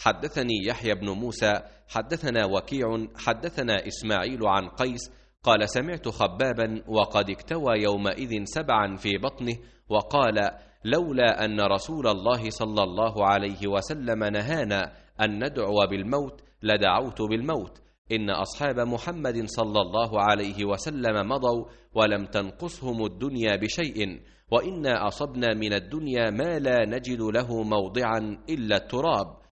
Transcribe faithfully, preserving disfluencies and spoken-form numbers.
حدثني يحيى بن موسى حدثنا وكيع حدثنا إسماعيل عن قيس قال سمعت خبابا وقد اكتوى يومئذ سبعا في بطنه وقال لولا أن رسول الله صلى الله عليه وسلم نهانا أن ندعو بالموت لدعوت بالموت. إن أصحاب محمد صلى الله عليه وسلم مضوا ولم تنقصهم الدنيا بشيء، وإنا أصبنا من الدنيا ما لا نجد له موضعا إلا التراب.